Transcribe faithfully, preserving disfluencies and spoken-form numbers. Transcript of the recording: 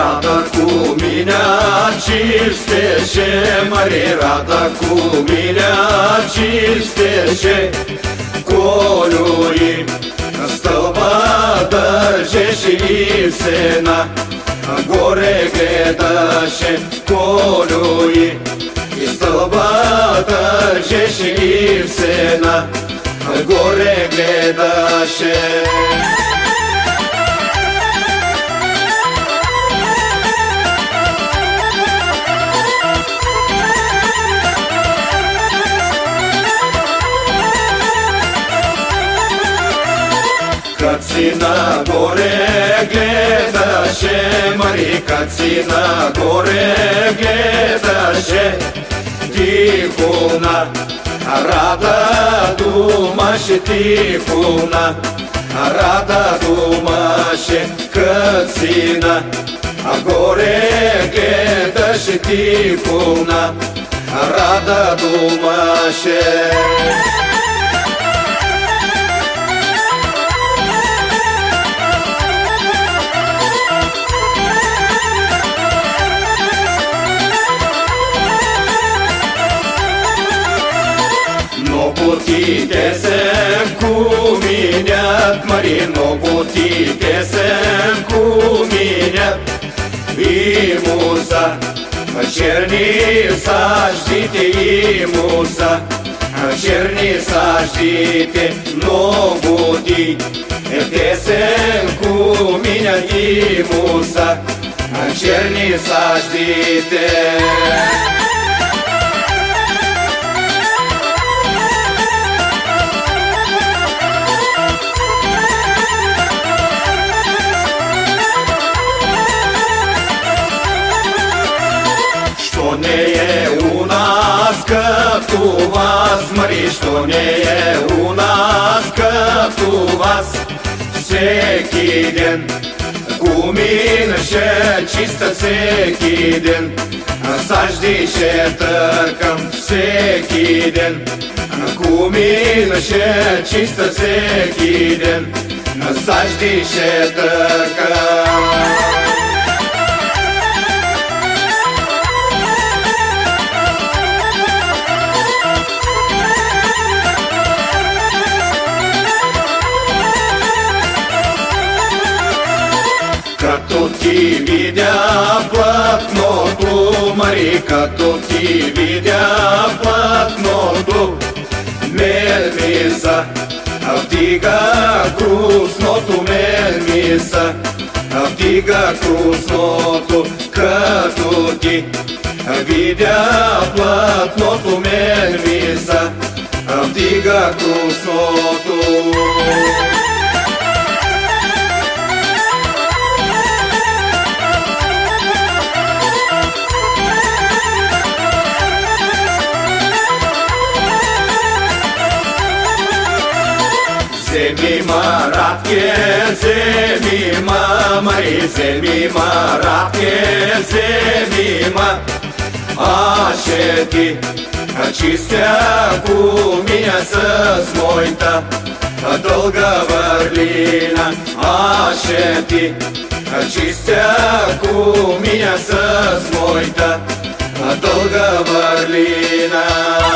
Rada cu mine cinstește, Mări, rada cu mine cinstește, Колюи стълба държеше и в сена, горе гледаше Колюи и стълба държеше и в сена, горе гледаше. Kad si na gore gledaše, Mari, kad si na gore gledaše, Tihuna, rada dumaše Tihuna, rada dumaše kad si na gore gledaše Tihuna, rada dumaše. Много-тите се куминят, Мари, много-тите се куминят, и му са черни саждите, и му са черни саждите, много ти те се куминят, и му са черни саждите. Що не е у нас като вас, Мари, що не е у нас като вас, всеки ден куминаше чиста, всеки ден саждише търкам, всеки ден куминаше чиста, всеки ден саждише търкам. Като ти видя платното, Мари, като ти видя платното, мен ми са вдига грустното, мен ми са вдига грустното, като ти видя платното, мен ми са вдига грустното. Вземи ма, Радке, вземи ма, Мари, вземи ма, Радке, вземи ма, аз ще ти чистя куминя с моята дълга върлина, аз ще ти чистя куминя с моята дълга върлина.